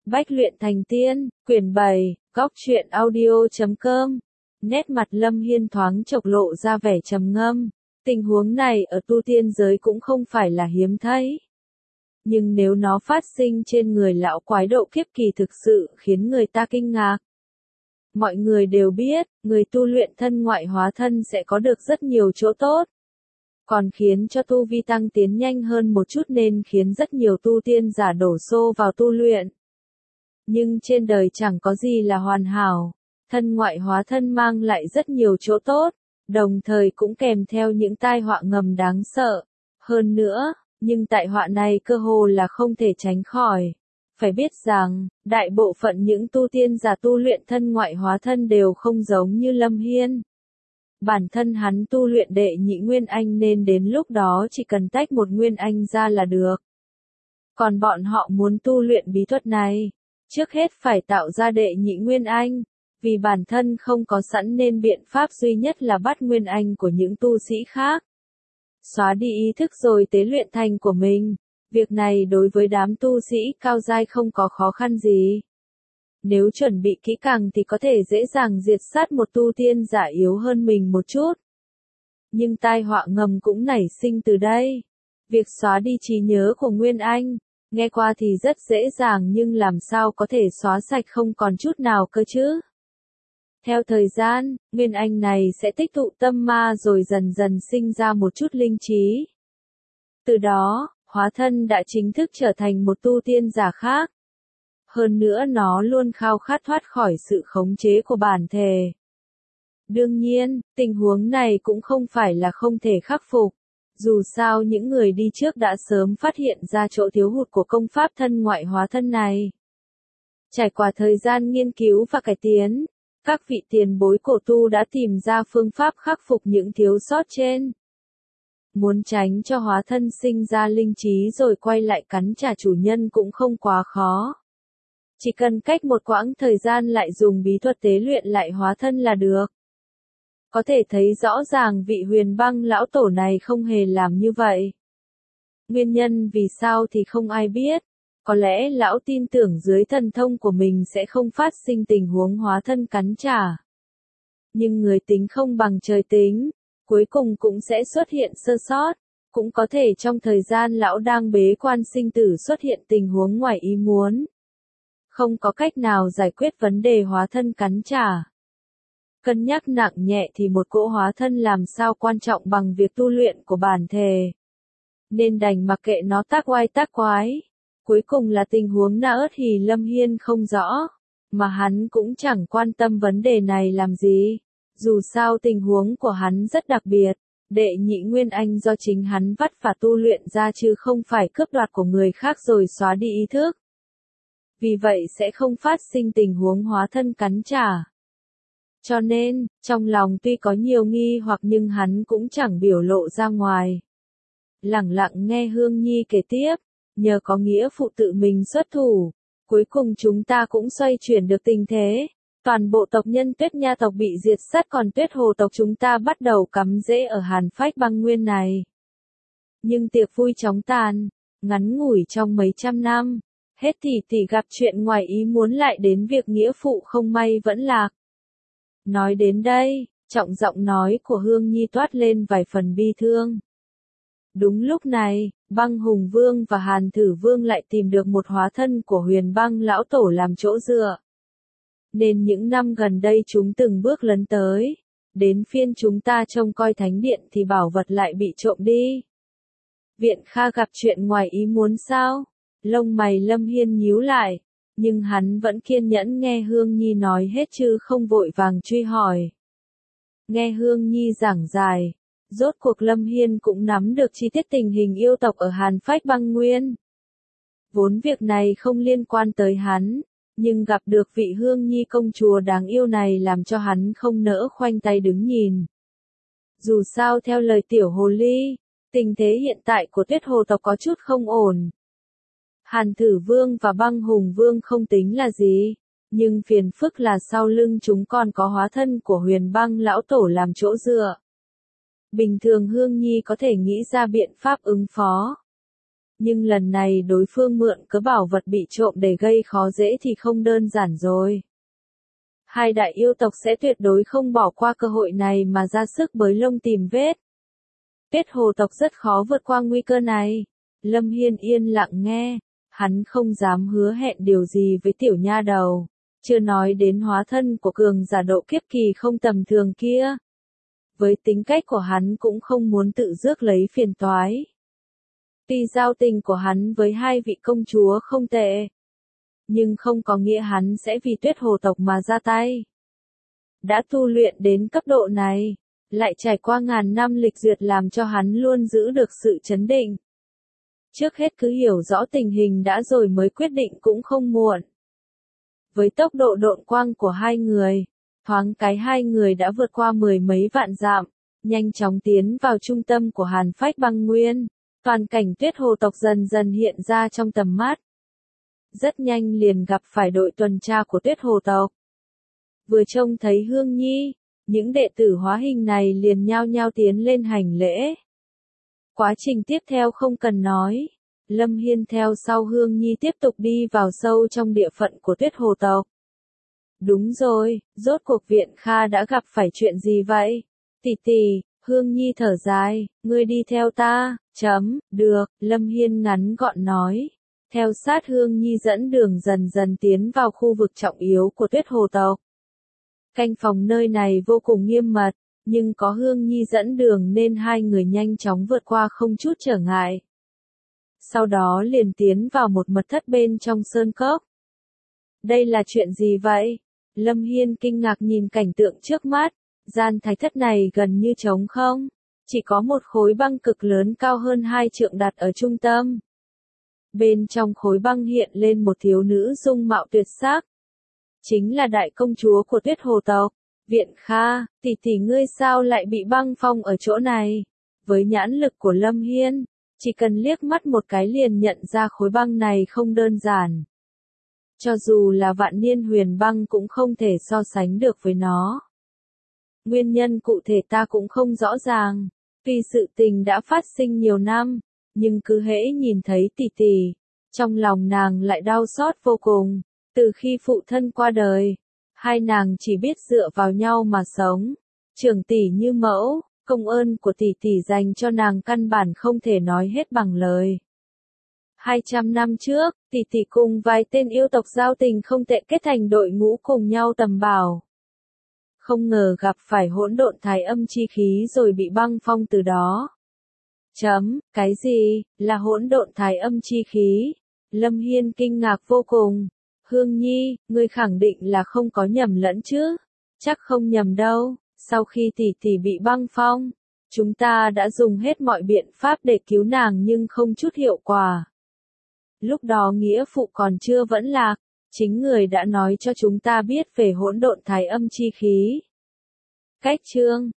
Bách luyện thành tiên, quyển 7, góc truyện audio.com. Nét mặt Lâm Hiên thoáng chộc lộ ra vẻ trầm ngâm. Tình huống này ở tu tiên giới cũng không phải là hiếm thấy. Nhưng nếu nó phát sinh trên người lão quái độ kiếp kỳ thực sự khiến người ta kinh ngạc. Mọi người đều biết, người tu luyện thân ngoại hóa thân sẽ có được rất nhiều chỗ tốt. Còn khiến cho tu vi tăng tiến nhanh hơn một chút nên khiến rất nhiều tu tiên giả đổ xô vào tu luyện. Nhưng trên đời chẳng có gì là hoàn hảo. Thân ngoại hóa thân mang lại rất nhiều chỗ tốt, đồng thời cũng kèm theo những tai họa ngầm đáng sợ. Hơn nữa, nhưng tai họa này cơ hồ là không thể tránh khỏi. Phải biết rằng, đại bộ phận những tu tiên giả tu luyện thân ngoại hóa thân đều không giống như Lâm Hiên. Bản thân hắn tu luyện đệ nhị nguyên anh nên đến lúc đó chỉ cần tách một nguyên anh ra là được. Còn bọn họ muốn tu luyện bí thuật này, trước hết phải tạo ra đệ nhị nguyên anh, vì bản thân không có sẵn nên biện pháp duy nhất là bắt nguyên anh của những tu sĩ khác. Xóa đi ý thức rồi tế luyện thành của mình, việc này đối với đám tu sĩ cao giai không có khó khăn gì. Nếu chuẩn bị kỹ càng thì có thể dễ dàng diệt sát một tu tiên giả yếu hơn mình một chút. Nhưng tai họa ngầm cũng nảy sinh từ đây. Việc xóa đi trí nhớ của Nguyên Anh, nghe qua thì rất dễ dàng nhưng làm sao có thể xóa sạch không còn chút nào cơ chứ? Theo thời gian, Nguyên Anh này sẽ tích tụ tâm ma rồi dần dần sinh ra một chút linh trí. Từ đó, hóa thân đã chính thức trở thành một tu tiên giả khác. Hơn nữa nó luôn khao khát thoát khỏi sự khống chế của bản thể. Đương nhiên, tình huống này cũng không phải là không thể khắc phục. Dù sao những người đi trước đã sớm phát hiện ra chỗ thiếu hụt của công pháp thân ngoại hóa thân này. Trải qua thời gian nghiên cứu và cải tiến, các vị tiền bối cổ tu đã tìm ra phương pháp khắc phục những thiếu sót trên. Muốn tránh cho hóa thân sinh ra linh trí rồi quay lại cắn trả chủ nhân cũng không quá khó. Chỉ cần cách một quãng thời gian lại dùng bí thuật tế luyện lại hóa thân là được. Có thể thấy rõ ràng vị Huyền Băng lão tổ này không hề làm như vậy. Nguyên nhân vì sao thì không ai biết. Có lẽ lão tin tưởng dưới thần thông của mình sẽ không phát sinh tình huống hóa thân cắn trả. Nhưng người tính không bằng trời tính, cuối cùng cũng sẽ xuất hiện sơ sót. Cũng có thể trong thời gian lão đang bế quan sinh tử xuất hiện tình huống ngoài ý muốn. Không có cách nào giải quyết vấn đề hóa thân cắn trả. Cân nhắc nặng nhẹ thì một cỗ hóa thân làm sao quan trọng bằng việc tu luyện của bản thể. Nên đành mặc kệ nó tác oai tác quái. Cuối cùng là tình huống na ớt thì Lâm Hiên không rõ. Mà hắn cũng chẳng quan tâm vấn đề này làm gì. Dù sao tình huống của hắn rất đặc biệt. Đệ nhị nguyên anh do chính hắn vắt và tu luyện ra chứ không phải cướp đoạt của người khác rồi xóa đi ý thức. Vì vậy sẽ không phát sinh tình huống hóa thân cắn trả. Cho nên, trong lòng tuy có nhiều nghi hoặc nhưng hắn cũng chẳng biểu lộ ra ngoài. Lẳng lặng nghe Hương Nhi kể tiếp, nhờ có nghĩa phụ tự mình xuất thủ, cuối cùng chúng ta cũng xoay chuyển được tình thế. Toàn bộ tộc nhân Tuyết Nha tộc bị diệt sát còn Tuyết Hồ tộc chúng ta bắt đầu cắm rễ ở Hàn Phách Băng Nguyên này. Nhưng tiệc vui chóng tàn, ngắn ngủi trong mấy trăm năm. Hết tỷ gặp chuyện ngoài ý muốn lại đến việc nghĩa phụ không may vẫn lạc. Nói đến đây, trọng giọng nói của Hương Nhi toát lên vài phần bi thương. Đúng lúc này, Băng Hùng Vương và Hàn Thử Vương lại tìm được một hóa thân của Huyền Băng lão tổ làm chỗ dựa. Nên những năm gần đây chúng từng bước lấn tới. Đến phiên chúng ta trông coi thánh điện thì bảo vật lại bị trộm đi. Viện Kha gặp chuyện ngoài ý muốn sao? Lông mày Lâm Hiên nhíu lại, nhưng hắn vẫn kiên nhẫn nghe Hương Nhi nói hết chứ không vội vàng truy hỏi. Nghe Hương Nhi giảng giải, rốt cuộc Lâm Hiên cũng nắm được chi tiết tình hình yêu tộc ở Hàn Phách Băng Nguyên. Vốn việc này không liên quan tới hắn, nhưng gặp được vị Hương Nhi công chúa đáng yêu này làm cho hắn không nỡ khoanh tay đứng nhìn. Dù sao theo lời tiểu hồ ly, tình thế hiện tại của Tuyết Hồ tộc có chút không ổn. Hàn Thử Vương và Băng Hùng Vương không tính là gì, nhưng phiền phức là sau lưng chúng còn có hóa thân của Huyền Băng lão tổ làm chỗ dựa. Bình thường Hương Nhi có thể nghĩ ra biện pháp ứng phó. Nhưng lần này đối phương mượn cớ bảo vật bị trộm để gây khó dễ thì không đơn giản rồi. Hai đại yêu tộc sẽ tuyệt đối không bỏ qua cơ hội này mà ra sức bới lông tìm vết. Tuyết hồ tộc rất khó vượt qua nguy cơ này. Lâm Hiên yên lặng nghe, hắn không dám hứa hẹn điều gì với tiểu nha đầu, chưa nói đến hóa thân của cường giả độ kiếp kỳ không tầm thường kia. Với tính cách của hắn cũng không muốn tự rước lấy phiền toái. Tuy giao tình của hắn với hai vị công chúa không tệ, nhưng không có nghĩa hắn sẽ vì Tuyết hồ tộc mà ra tay. Đã tu luyện đến cấp độ này, lại trải qua ngàn năm lịch duyệt làm cho hắn luôn giữ được sự chấn định. Trước hết cứ hiểu rõ tình hình đã rồi mới quyết định cũng không muộn. Với tốc độ độn quang của hai người, thoáng cái hai người đã vượt qua 10 mấy vạn dặm, nhanh chóng tiến vào trung tâm của Hàn Phách Băng Nguyên. Toàn cảnh Tuyết hồ tộc dần dần hiện ra trong tầm mắt. Rất nhanh liền gặp phải đội tuần tra của Tuyết hồ tộc. Vừa trông thấy Hương Nhi, những đệ tử hóa hình này liền nhao nhao tiến lên hành lễ. Quá trình tiếp theo không cần nói, Lâm Hiên theo sau Hương Nhi tiếp tục đi vào sâu trong địa phận của Tuyết hồ tộc. Đúng rồi, rốt cuộc Viện Kha đã gặp phải chuyện gì vậy? Tỷ tỷ, Hương Nhi thở dài, ngươi đi theo ta, được, Lâm Hiên ngắn gọn nói. Theo sát Hương Nhi dẫn đường dần dần tiến vào khu vực trọng yếu của Tuyết hồ tộc. Canh phòng nơi này vô cùng nghiêm mật, nhưng có Hương Nhi dẫn đường nên hai người nhanh chóng vượt qua không chút trở ngại. Sau đó liền tiến vào một mật thất bên trong sơn cốc. Đây là chuyện gì vậy? Lâm Hiên kinh ngạc nhìn cảnh tượng trước mắt, gian thạch thất này gần như trống không, chỉ có một khối băng cực lớn cao hơn 2 trượng đặt ở trung tâm. Bên trong khối băng hiện lên một thiếu nữ dung mạo tuyệt sắc. Chính là đại công chúa của Tuyết hồ tộc, Viện Kha. Tỷ tỷ ngươi sao lại bị băng phong ở chỗ này? Với nhãn lực của Lâm Hiên, chỉ cần liếc mắt một cái liền nhận ra khối băng này không đơn giản. Cho dù là vạn niên huyền băng cũng không thể so sánh được với nó. Nguyên nhân cụ thể ta cũng không rõ ràng, vì sự tình đã phát sinh nhiều năm, nhưng cứ hễ nhìn thấy tỷ tỷ, trong lòng nàng lại đau xót vô cùng. Từ khi phụ thân qua đời, hai nàng chỉ biết dựa vào nhau mà sống. Trưởng tỷ như mẫu, công ơn của tỷ tỷ dành cho nàng căn bản không thể nói hết bằng lời. 200 năm trước, tỷ tỷ cùng vài tên yêu tộc giao tình không tệ kết thành đội ngũ cùng nhau tầm bảo. Không ngờ gặp phải hỗn độn thái âm chi khí rồi bị băng phong từ đó. Cái gì, là hỗn độn thái âm chi khí? Lâm Hiên kinh ngạc vô cùng. Hương Nhi, ngươi khẳng định là không có nhầm lẫn chứ? Chắc không nhầm đâu, sau khi tỷ tỷ bị băng phong, chúng ta đã dùng hết mọi biện pháp để cứu nàng nhưng không chút hiệu quả. Lúc đó nghĩa phụ còn chưa vẫn lạc, chính người đã nói cho chúng ta biết về hỗn độn thái âm chi khí. Cách chương